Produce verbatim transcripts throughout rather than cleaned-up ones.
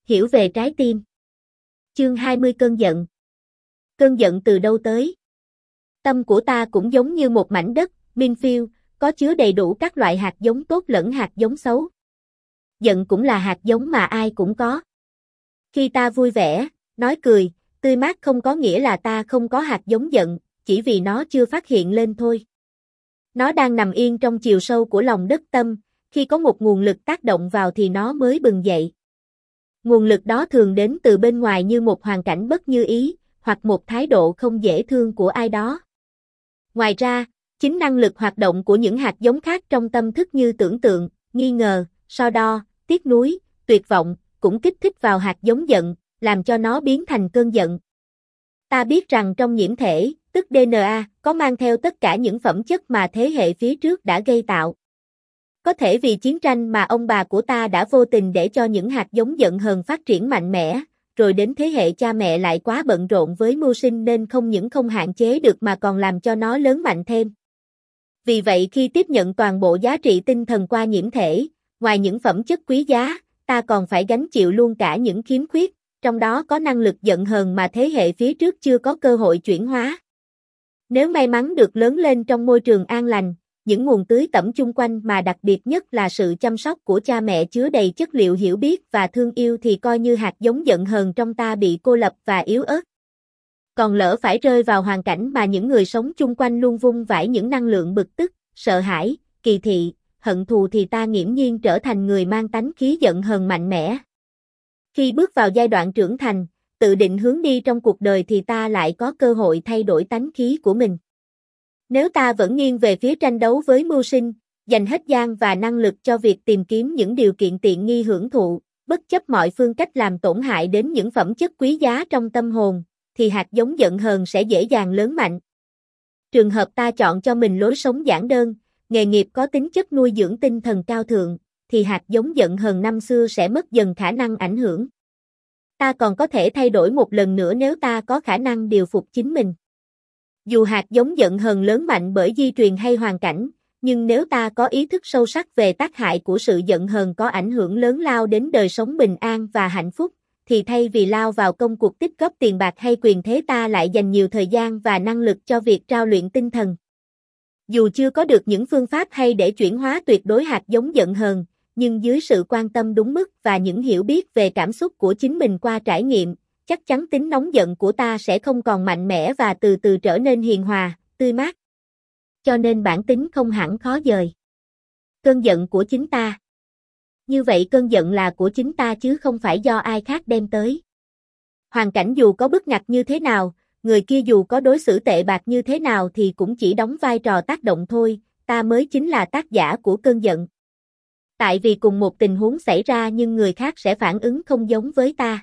Hiểu về trái tim. Chương hai mươi Cơn giận. Cơn giận từ đâu tới? Tâm của ta cũng giống như một mảnh đất, minefield, có chứa đầy đủ các loại hạt giống tốt lẫn hạt giống xấu. Giận cũng là hạt giống mà ai cũng có. Khi ta vui vẻ, nói cười, tươi mát không có nghĩa là ta không có hạt giống giận, chỉ vì nó chưa phát hiện lên thôi. Nó đang nằm yên trong chiều sâu của lòng đất tâm, khi có một nguồn lực tác động vào thì nó mới bừng dậy. Nguồn lực đó thường đến từ bên ngoài như một hoàn cảnh bất như ý, hoặc một thái độ không dễ thương của ai đó. Ngoài ra, chính năng lực hoạt động của những hạt giống khác trong tâm thức như tưởng tượng, nghi ngờ, so đo, tiếc nuối, tuyệt vọng, cũng kích thích vào hạt giống giận, làm cho nó biến thành cơn giận. Ta biết rằng trong nhiễm thể, tức đê en a, có mang theo tất cả những phẩm chất mà thế hệ phía trước đã gây tạo. Có thể vì chiến tranh mà ông bà của ta đã vô tình để cho những hạt giống giận hờn phát triển mạnh mẽ, rồi đến thế hệ cha mẹ lại quá bận rộn với mưu sinh nên không những không hạn chế được mà còn làm cho nó lớn mạnh thêm. Vì vậy khi tiếp nhận toàn bộ giá trị tinh thần qua nhiễm thể, ngoài những phẩm chất quý giá, ta còn phải gánh chịu luôn cả những khiếm khuyết, trong đó có năng lực giận hờn mà thế hệ phía trước chưa có cơ hội chuyển hóa. Nếu may mắn được lớn lên trong môi trường an lành, những nguồn tưới tẩm chung quanh mà đặc biệt nhất là sự chăm sóc của cha mẹ chứa đầy chất liệu hiểu biết và thương yêu thì coi như hạt giống giận hờn trong ta bị cô lập và yếu ớt. Còn lỡ phải rơi vào hoàn cảnh mà những người sống chung quanh luôn vung vãi những năng lượng bực tức, sợ hãi, kỳ thị, hận thù thì ta nghiễm nhiên trở thành người mang tánh khí giận hờn mạnh mẽ. Khi bước vào giai đoạn trưởng thành, tự định hướng đi trong cuộc đời thì ta lại có cơ hội thay đổi tánh khí của mình. Nếu ta vẫn nghiêng về phía tranh đấu với mưu sinh, dành hết gian và năng lực cho việc tìm kiếm những điều kiện tiện nghi hưởng thụ, bất chấp mọi phương cách làm tổn hại đến những phẩm chất quý giá trong tâm hồn, thì hạt giống giận hờn sẽ dễ dàng lớn mạnh. Trường hợp ta chọn cho mình lối sống giản đơn, nghề nghiệp có tính chất nuôi dưỡng tinh thần cao thượng, thì hạt giống giận hờn năm xưa sẽ mất dần khả năng ảnh hưởng. Ta còn có thể thay đổi một lần nữa nếu ta có khả năng điều phục chính mình. Dù hạt giống giận hờn lớn mạnh bởi di truyền hay hoàn cảnh, nhưng nếu ta có ý thức sâu sắc về tác hại của sự giận hờn có ảnh hưởng lớn lao đến đời sống bình an và hạnh phúc, thì thay vì lao vào công cuộc tích góp tiền bạc hay quyền thế ta lại dành nhiều thời gian và năng lực cho việc trao luyện tinh thần. Dù chưa có được những phương pháp hay để chuyển hóa tuyệt đối hạt giống giận hờn, nhưng dưới sự quan tâm đúng mức và những hiểu biết về cảm xúc của chính mình qua trải nghiệm, chắc chắn tính nóng giận của ta sẽ không còn mạnh mẽ và từ từ trở nên hiền hòa, tươi mát. Cho nên bản tính không hẳn khó dời. Cơn giận của chính ta. Như vậy cơn giận là của chính ta chứ không phải do ai khác đem tới. Hoàn cảnh dù có bức ngặt như thế nào, người kia dù có đối xử tệ bạc như thế nào thì cũng chỉ đóng vai trò tác động thôi, ta mới chính là tác giả của cơn giận. Tại vì cùng một tình huống xảy ra nhưng người khác sẽ phản ứng không giống với ta.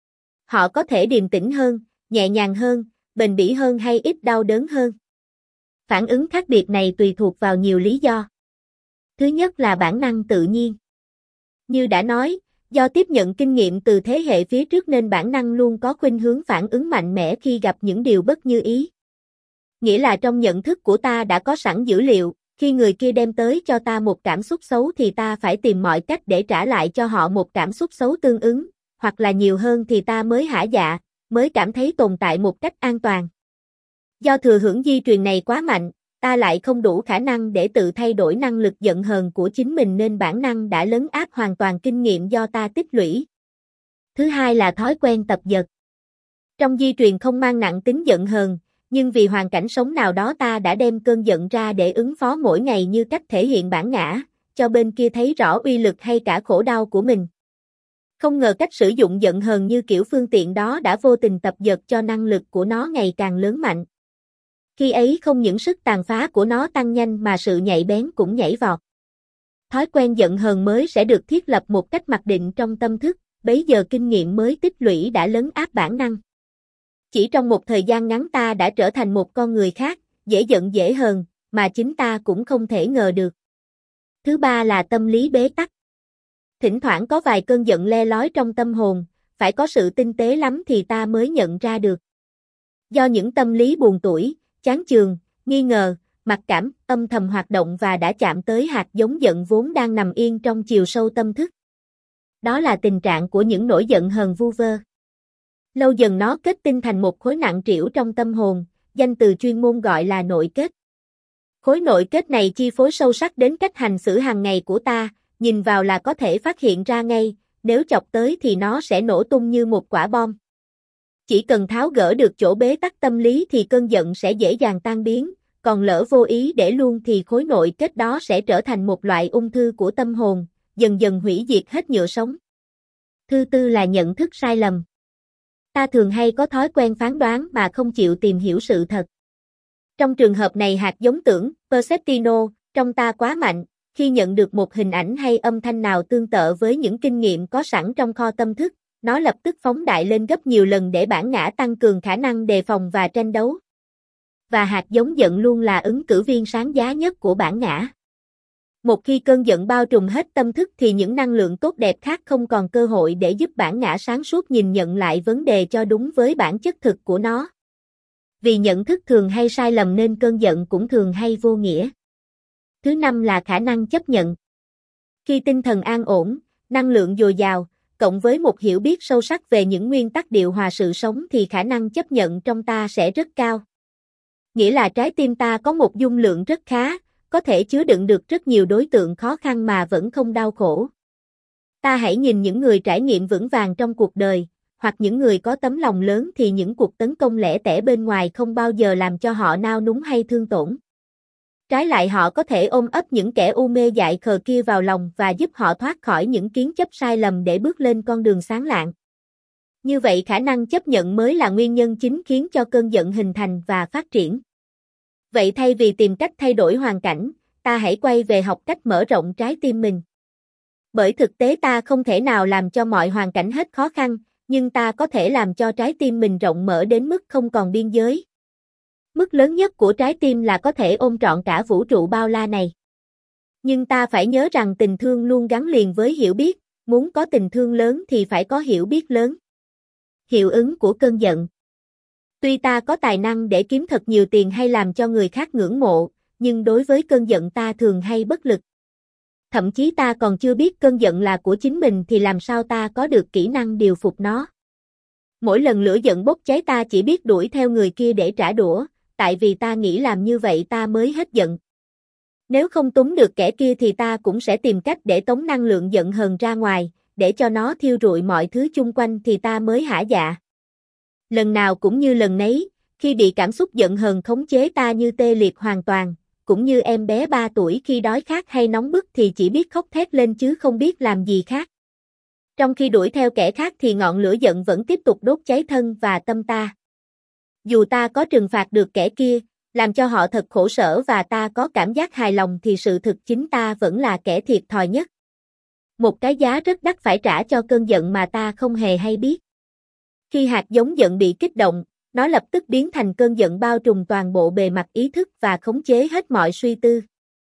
Họ có thể điềm tĩnh hơn, nhẹ nhàng hơn, bền bỉ hơn hay ít đau đớn hơn. Phản ứng khác biệt này tùy thuộc vào nhiều lý do. Thứ nhất là bản năng tự nhiên. Như đã nói, do tiếp nhận kinh nghiệm từ thế hệ phía trước nên bản năng luôn có khuynh hướng phản ứng mạnh mẽ khi gặp những điều bất như ý. Nghĩa là trong nhận thức của ta đã có sẵn dữ liệu, khi người kia đem tới cho ta một cảm xúc xấu thì ta phải tìm mọi cách để trả lại cho họ một cảm xúc xấu tương ứng, hoặc là nhiều hơn thì ta mới hả dạ, mới cảm thấy tồn tại một cách an toàn. Do thừa hưởng di truyền này quá mạnh, ta lại không đủ khả năng để tự thay đổi năng lực giận hờn của chính mình nên bản năng đã lấn áp hoàn toàn kinh nghiệm do ta tích lũy. Thứ hai là thói quen tập dượt. Trong di truyền không mang nặng tính giận hờn, nhưng vì hoàn cảnh sống nào đó ta đã đem cơn giận ra để ứng phó mỗi ngày như cách thể hiện bản ngã, cho bên kia thấy rõ uy lực hay cả khổ đau của mình. Không ngờ cách sử dụng giận hờn như kiểu phương tiện đó đã vô tình tập dượt cho năng lực của nó ngày càng lớn mạnh. Khi ấy không những sức tàn phá của nó tăng nhanh mà sự nhạy bén cũng nhảy vọt. Thói quen giận hờn mới sẽ được thiết lập một cách mặc định trong tâm thức, bấy giờ kinh nghiệm mới tích lũy đã lấn áp bản năng. Chỉ trong một thời gian ngắn ta đã trở thành một con người khác, dễ giận dễ hờn, mà chính ta cũng không thể ngờ được. Thứ ba là tâm lý bế tắc. Thỉnh thoảng có vài cơn giận le lói trong tâm hồn, phải có sự tinh tế lắm thì ta mới nhận ra được. Do những tâm lý buồn tủi, chán chường, nghi ngờ, mặc cảm, âm thầm hoạt động và đã chạm tới hạt giống giận vốn đang nằm yên trong chiều sâu tâm thức. Đó là tình trạng của những nỗi giận hờn vu vơ. Lâu dần nó kết tinh thành một khối nặng trĩu trong tâm hồn, danh từ chuyên môn gọi là nội kết. Khối nội kết này chi phối sâu sắc đến cách hành xử hàng ngày của ta, nhìn vào là có thể phát hiện ra ngay, nếu chọc tới thì nó sẽ nổ tung như một quả bom. Chỉ cần tháo gỡ được chỗ bế tắc tâm lý thì cơn giận sẽ dễ dàng tan biến, còn lỡ vô ý để luôn thì khối nội kết đó sẽ trở thành một loại ung thư của tâm hồn, dần dần hủy diệt hết nhựa sống. Thứ tư là nhận thức sai lầm. Ta thường hay có thói quen phán đoán mà không chịu tìm hiểu sự thật. Trong trường hợp này hạt giống tưởng, perceptino, trong ta quá mạnh, khi nhận được một hình ảnh hay âm thanh nào tương tự với những kinh nghiệm có sẵn trong kho tâm thức, nó lập tức phóng đại lên gấp nhiều lần để bản ngã tăng cường khả năng đề phòng và tranh đấu. Và hạt giống giận luôn là ứng cử viên sáng giá nhất của bản ngã. Một khi cơn giận bao trùm hết tâm thức thì những năng lượng tốt đẹp khác không còn cơ hội để giúp bản ngã sáng suốt nhìn nhận lại vấn đề cho đúng với bản chất thực của nó. Vì nhận thức thường hay sai lầm nên cơn giận cũng thường hay vô nghĩa. Thứ năm là khả năng chấp nhận. Khi tinh thần an ổn, năng lượng dồi dào, cộng với một hiểu biết sâu sắc về những nguyên tắc điều hòa sự sống thì khả năng chấp nhận trong ta sẽ rất cao. Nghĩa là trái tim ta có một dung lượng rất khá, có thể chứa đựng được rất nhiều đối tượng khó khăn mà vẫn không đau khổ. Ta hãy nhìn những người trải nghiệm vững vàng trong cuộc đời, hoặc những người có tấm lòng lớn thì những cuộc tấn công lẻ tẻ bên ngoài không bao giờ làm cho họ nao núng hay thương tổn. Trái lại họ có thể ôm ấp những kẻ u mê dại khờ kia vào lòng và giúp họ thoát khỏi những kiến chấp sai lầm để bước lên con đường sáng lạng. Như vậy khả năng chấp nhận mới là nguyên nhân chính khiến cho cơn giận hình thành và phát triển. Vậy thay vì tìm cách thay đổi hoàn cảnh, ta hãy quay về học cách mở rộng trái tim mình. Bởi thực tế ta không thể nào làm cho mọi hoàn cảnh hết khó khăn, nhưng ta có thể làm cho trái tim mình rộng mở đến mức không còn biên giới. Mức lớn nhất của trái tim là có thể ôm trọn cả vũ trụ bao la này. Nhưng ta phải nhớ rằng tình thương luôn gắn liền với hiểu biết, muốn có tình thương lớn thì phải có hiểu biết lớn. Hiệu ứng của cơn giận. Tuy ta có tài năng để kiếm thật nhiều tiền hay làm cho người khác ngưỡng mộ, nhưng đối với cơn giận ta thường hay bất lực. Thậm chí ta còn chưa biết cơn giận là của chính mình thì làm sao ta có được kỹ năng điều phục nó. Mỗi lần lửa giận bốc cháy ta chỉ biết đuổi theo người kia để trả đũa, tại vì ta nghĩ làm như vậy ta mới hết giận. Nếu không túng được kẻ kia thì ta cũng sẽ tìm cách để tống năng lượng giận hờn ra ngoài, để cho nó thiêu rụi mọi thứ chung quanh thì ta mới hả dạ. Lần nào cũng như lần nấy, khi bị cảm xúc giận hờn khống chế ta như tê liệt hoàn toàn, cũng như em bé ba tuổi khi đói khát hay nóng bức thì chỉ biết khóc thét lên chứ không biết làm gì khác. Trong khi đuổi theo kẻ khác thì ngọn lửa giận vẫn tiếp tục đốt cháy thân và tâm ta. Dù ta có trừng phạt được kẻ kia, làm cho họ thật khổ sở và ta có cảm giác hài lòng thì sự thực chính ta vẫn là kẻ thiệt thòi nhất. Một cái giá rất đắt phải trả cho cơn giận mà ta không hề hay biết. Khi hạt giống giận bị kích động, nó lập tức biến thành cơn giận bao trùm toàn bộ bề mặt ý thức và khống chế hết mọi suy tư.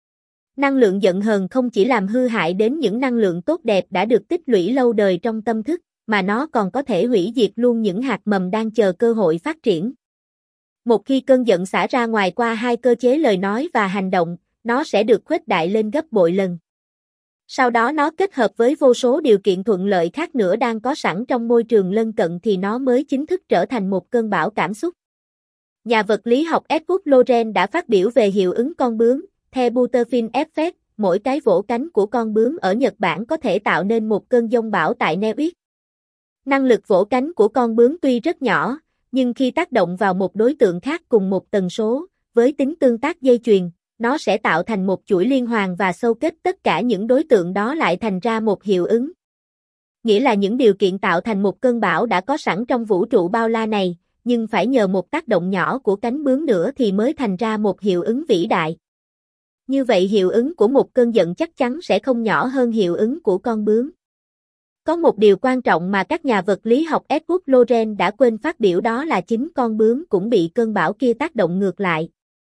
Năng lượng giận hờn không chỉ làm hư hại đến những năng lượng tốt đẹp đã được tích lũy lâu đời trong tâm thức, mà nó còn có thể hủy diệt luôn những hạt mầm đang chờ cơ hội phát triển. Một khi cơn giận xả ra ngoài qua hai cơ chế lời nói và hành động, nó sẽ được khuếch đại lên gấp bội lần. Sau đó nó kết hợp với vô số điều kiện thuận lợi khác nữa đang có sẵn trong môi trường lân cận thì nó mới chính thức trở thành một cơn bão cảm xúc. Nhà vật lý học Edward Lorenz đã phát biểu về hiệu ứng con bướm, theo Butterfield Effect, mỗi cái vỗ cánh của con bướm ở Nhật Bản có thể tạo nên một cơn giông bão tại Nevis. Năng lực vỗ cánh của con bướm tuy rất nhỏ, nhưng khi tác động vào một đối tượng khác cùng một tần số, với tính tương tác dây chuyền, nó sẽ tạo thành một chuỗi liên hoàn và xâu kết tất cả những đối tượng đó lại thành ra một hiệu ứng. Nghĩa là những điều kiện tạo thành một cơn bão đã có sẵn trong vũ trụ bao la này, nhưng phải nhờ một tác động nhỏ của cánh bướm nữa thì mới thành ra một hiệu ứng vĩ đại. Như vậy hiệu ứng của một cơn giận chắc chắn sẽ không nhỏ hơn hiệu ứng của con bướm. Có một điều quan trọng mà các nhà vật lý học Edward Lorenz đã quên phát biểu, đó là chính con bướm cũng bị cơn bão kia tác động ngược lại.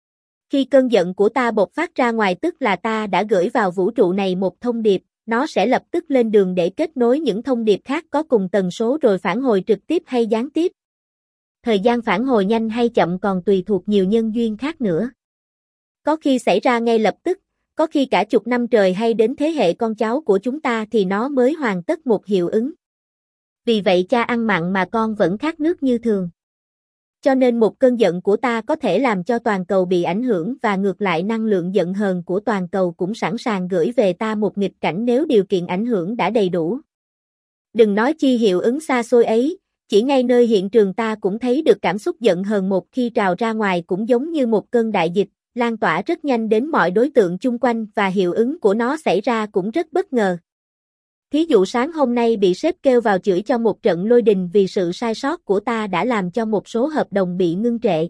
Khi cơn giận của ta bộc phát ra ngoài tức là ta đã gửi vào vũ trụ này một thông điệp, nó sẽ lập tức lên đường để kết nối những thông điệp khác có cùng tần số rồi phản hồi trực tiếp hay gián tiếp. Thời gian phản hồi nhanh hay chậm còn tùy thuộc nhiều nhân duyên khác nữa. Có khi xảy ra ngay lập tức, Có khi cả chục năm trời hay đến thế hệ con cháu của chúng ta thì nó mới hoàn tất một hiệu ứng. Vì vậy cha ăn mặn mà con vẫn khát nước như thường. Cho nên một cơn giận của ta có thể làm cho toàn cầu bị ảnh hưởng và ngược lại năng lượng giận hờn của toàn cầu cũng sẵn sàng gửi về ta một nghịch cảnh nếu điều kiện ảnh hưởng đã đầy đủ. Đừng nói chi hiệu ứng xa xôi ấy, chỉ ngay nơi hiện trường ta cũng thấy được cảm xúc giận hờn một khi trào ra ngoài cũng giống như một cơn đại dịch, lan tỏa rất nhanh đến mọi đối tượng chung quanh và hiệu ứng của nó xảy ra cũng rất bất ngờ. Thí dụ sáng hôm nay bị sếp kêu vào chửi cho một trận lôi đình vì sự sai sót của ta đã làm cho một số hợp đồng bị ngưng trệ.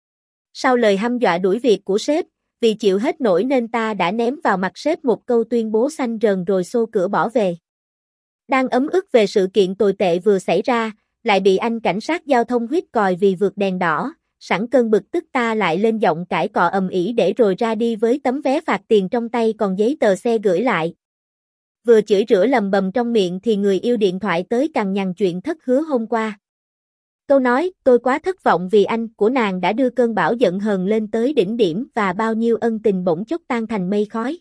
Sau lời hăm dọa đuổi việc của sếp, vì chịu hết nổi nên ta đã ném vào mặt sếp một câu tuyên bố xanh rờn rồi xô cửa bỏ về. Đang ấm ức về sự kiện tồi tệ vừa xảy ra, lại bị anh cảnh sát giao thông huýt còi vì vượt đèn đỏ, sẵn cơn bực tức ta lại lên giọng cãi cọ ầm ĩ để rồi ra đi với tấm vé phạt tiền trong tay còn giấy tờ xe gửi lại. Vừa chửi rủa lầm bầm trong miệng thì người yêu điện thoại tới cằn nhằn chuyện thất hứa hôm qua. Câu nói, tôi quá thất vọng vì anh của nàng đã đưa cơn bão giận hờn lên tới đỉnh điểm và bao nhiêu ân tình bỗng chốc tan thành mây khói.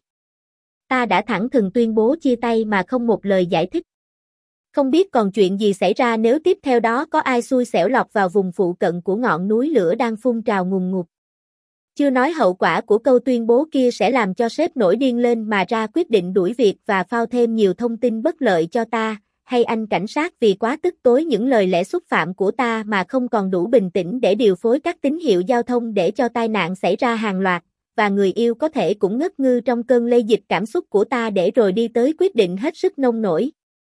Ta đã thẳng thừng tuyên bố chia tay mà không một lời giải thích. Không biết còn chuyện gì xảy ra nếu tiếp theo đó có ai xui xẻo lọt vào vùng phụ cận của ngọn núi lửa đang phun trào ngùn ngụt. Chưa nói hậu quả của câu tuyên bố kia sẽ làm cho sếp nổi điên lên mà ra quyết định đuổi việc và phao thêm nhiều thông tin bất lợi cho ta, hay anh cảnh sát vì quá tức tối những lời lẽ xúc phạm của ta mà không còn đủ bình tĩnh để điều phối các tín hiệu giao thông để cho tai nạn xảy ra hàng loạt, và người yêu có thể cũng ngất ngư trong cơn lây dịch cảm xúc của ta để rồi đi tới quyết định hết sức nông nổi.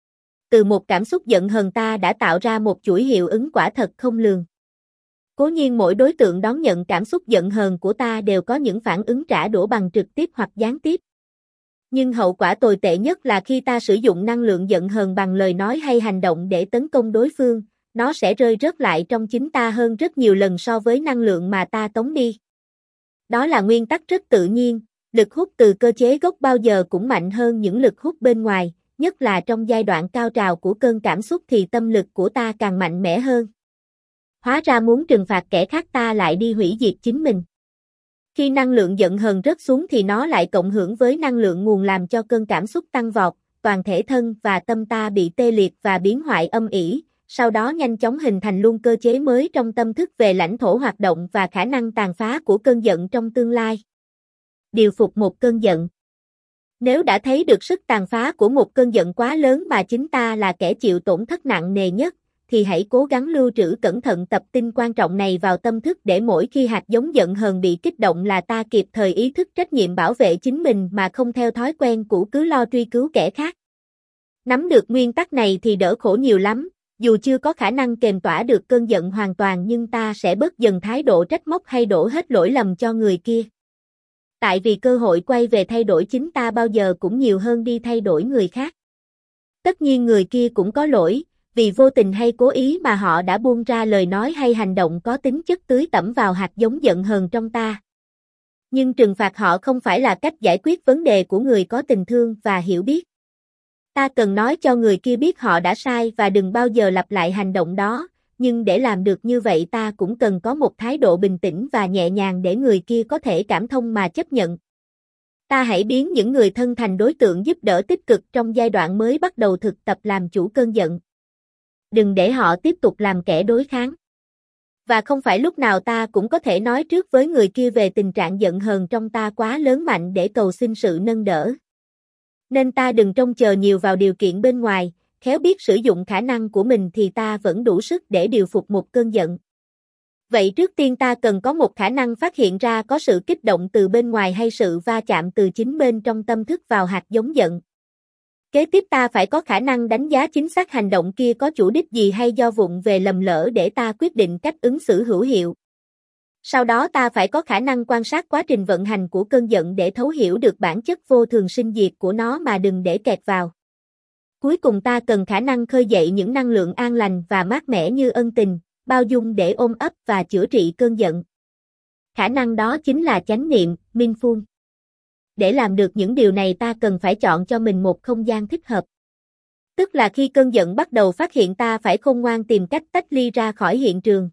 Từ một cảm xúc giận hờn ta đã tạo ra một chuỗi hiệu ứng quả thật không lường. Cố nhiên mỗi đối tượng đón nhận cảm xúc giận hờn của ta đều có những phản ứng trả đũa bằng trực tiếp hoặc gián tiếp. Nhưng hậu quả tồi tệ nhất là khi ta sử dụng năng lượng giận hờn bằng lời nói hay hành động để tấn công đối phương, nó sẽ rơi rớt lại trong chính ta hơn rất nhiều lần so với năng lượng mà ta tống đi. Đó là nguyên tắc rất tự nhiên, lực hút từ cơ chế gốc bao giờ cũng mạnh hơn những lực hút bên ngoài, nhất là trong giai đoạn cao trào của cơn cảm xúc thì tâm lực của ta càng mạnh mẽ hơn. Hóa ra muốn trừng phạt kẻ khác ta lại đi hủy diệt chính mình. Khi năng lượng giận hờn rớt xuống thì nó lại cộng hưởng với năng lượng nguồn làm cho cơn cảm xúc tăng vọt, toàn thể thân và tâm ta bị tê liệt và biến hoại âm ỉ, sau đó nhanh chóng hình thành luôn cơ chế mới trong tâm thức về lãnh thổ hoạt động và khả năng tàn phá của cơn giận trong tương lai. Điều phục một cơn giận. Nếu đã thấy được sức tàn phá của một cơn giận quá lớn mà chính ta là kẻ chịu tổn thất nặng nề nhất, thì hãy cố gắng lưu trữ cẩn thận tập tin quan trọng này vào tâm thức để mỗi khi hạt giống giận hờn bị kích động là ta kịp thời ý thức trách nhiệm bảo vệ chính mình mà không theo thói quen cũ cứ lo truy cứu kẻ khác. Nắm được nguyên tắc này thì đỡ khổ nhiều lắm, dù chưa có khả năng kềm tỏa được cơn giận hoàn toàn nhưng ta sẽ bớt dần thái độ trách móc hay đổ hết lỗi lầm cho người kia. Tại vì cơ hội quay về thay đổi chính ta bao giờ cũng nhiều hơn đi thay đổi người khác. Tất nhiên người kia cũng có lỗi, vì vô tình hay cố ý mà họ đã buông ra lời nói hay hành động có tính chất tưới tẩm vào hạt giống giận hờn trong ta. Nhưng trừng phạt họ không phải là cách giải quyết vấn đề của người có tình thương và hiểu biết. Ta cần nói cho người kia biết họ đã sai và đừng bao giờ lặp lại hành động đó, nhưng để làm được như vậy ta cũng cần có một thái độ bình tĩnh và nhẹ nhàng để người kia có thể cảm thông mà chấp nhận. Ta hãy biến những người thân thành đối tượng giúp đỡ tích cực trong giai đoạn mới bắt đầu thực tập làm chủ cơn giận. Đừng để họ tiếp tục làm kẻ đối kháng. Và không phải lúc nào ta cũng có thể nói trước với người kia về tình trạng giận hờn trong ta quá lớn mạnh để cầu xin sự nâng đỡ. Nên ta đừng trông chờ nhiều vào điều kiện bên ngoài, khéo biết sử dụng khả năng của mình thì ta vẫn đủ sức để điều phục một cơn giận. Vậy trước tiên ta cần có một khả năng phát hiện ra có sự kích động từ bên ngoài hay sự va chạm từ chính bên trong tâm thức vào hạt giống giận. Kế tiếp ta phải có khả năng đánh giá chính xác hành động kia có chủ đích gì hay do vụng về lầm lỡ để ta quyết định cách ứng xử hữu hiệu. Sau đó ta phải có khả năng quan sát quá trình vận hành của cơn giận để thấu hiểu được bản chất vô thường sinh diệt của nó mà đừng để kẹt vào. Cuối cùng ta cần khả năng khơi dậy những năng lượng an lành và mát mẻ như ân tình, bao dung để ôm ấp và chữa trị cơn giận. Khả năng đó chính là chánh niệm, mindful. Để làm được những điều này ta cần phải chọn cho mình một không gian thích hợp. Tức là khi cơn giận bắt đầu phát hiện ta phải khôn ngoan tìm cách tách ly ra khỏi hiện trường.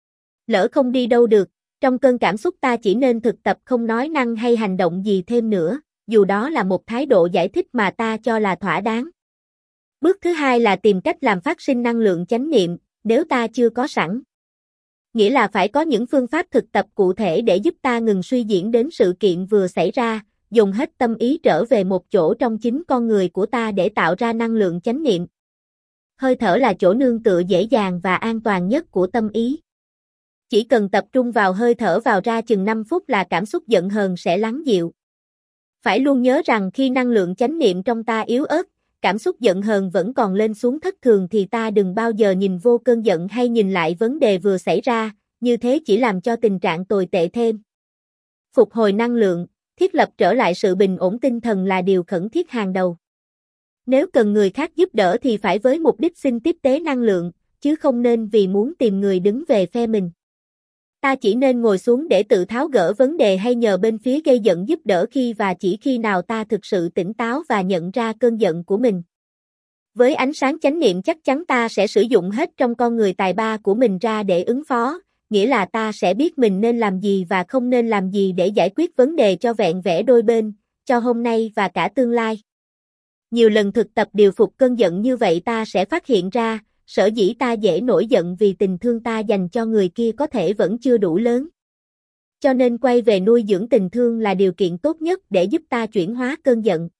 Lỡ không đi đâu được, trong cơn cảm xúc ta chỉ nên thực tập không nói năng hay hành động gì thêm nữa, dù đó là một thái độ giải thích mà ta cho là thỏa đáng. Bước thứ hai là tìm cách làm phát sinh năng lượng chánh niệm, nếu ta chưa có sẵn. Nghĩa là phải có những phương pháp thực tập cụ thể để giúp ta ngừng suy diễn đến sự kiện vừa xảy ra, dùng hết tâm ý trở về một chỗ trong chính con người của ta để tạo ra năng lượng chánh niệm. Hơi thở là chỗ nương tựa dễ dàng và an toàn nhất của tâm ý. Chỉ cần tập trung vào hơi thở vào ra chừng năm phút là cảm xúc giận hờn sẽ lắng dịu. Phải luôn nhớ rằng khi năng lượng chánh niệm trong ta yếu ớt, cảm xúc giận hờn vẫn còn lên xuống thất thường thì ta đừng bao giờ nhìn vô cơn giận hay nhìn lại vấn đề vừa xảy ra, như thế chỉ làm cho tình trạng tồi tệ thêm. Phục hồi năng lượng, thiết lập trở lại sự bình ổn tinh thần là điều khẩn thiết hàng đầu. Nếu cần người khác giúp đỡ thì phải với mục đích xin tiếp tế năng lượng, chứ không nên vì muốn tìm người đứng về phe mình. Ta chỉ nên ngồi xuống để tự tháo gỡ vấn đề hay nhờ bên phía gây giận giúp đỡ khi và chỉ khi nào ta thực sự tỉnh táo và nhận ra cơn giận của mình. Với ánh sáng chánh niệm chắc chắn ta sẽ sử dụng hết trong con người tài ba của mình ra để ứng phó, nghĩa là ta sẽ biết mình nên làm gì và không nên làm gì để giải quyết vấn đề cho vẹn vẽ đôi bên, cho hôm nay và cả tương lai. Nhiều lần thực tập điều phục cơn giận như vậy ta sẽ phát hiện ra, sở dĩ ta dễ nổi giận vì tình thương ta dành cho người kia có thể vẫn chưa đủ lớn. Cho nên quay về nuôi dưỡng tình thương là điều kiện tốt nhất để giúp ta chuyển hóa cơn giận.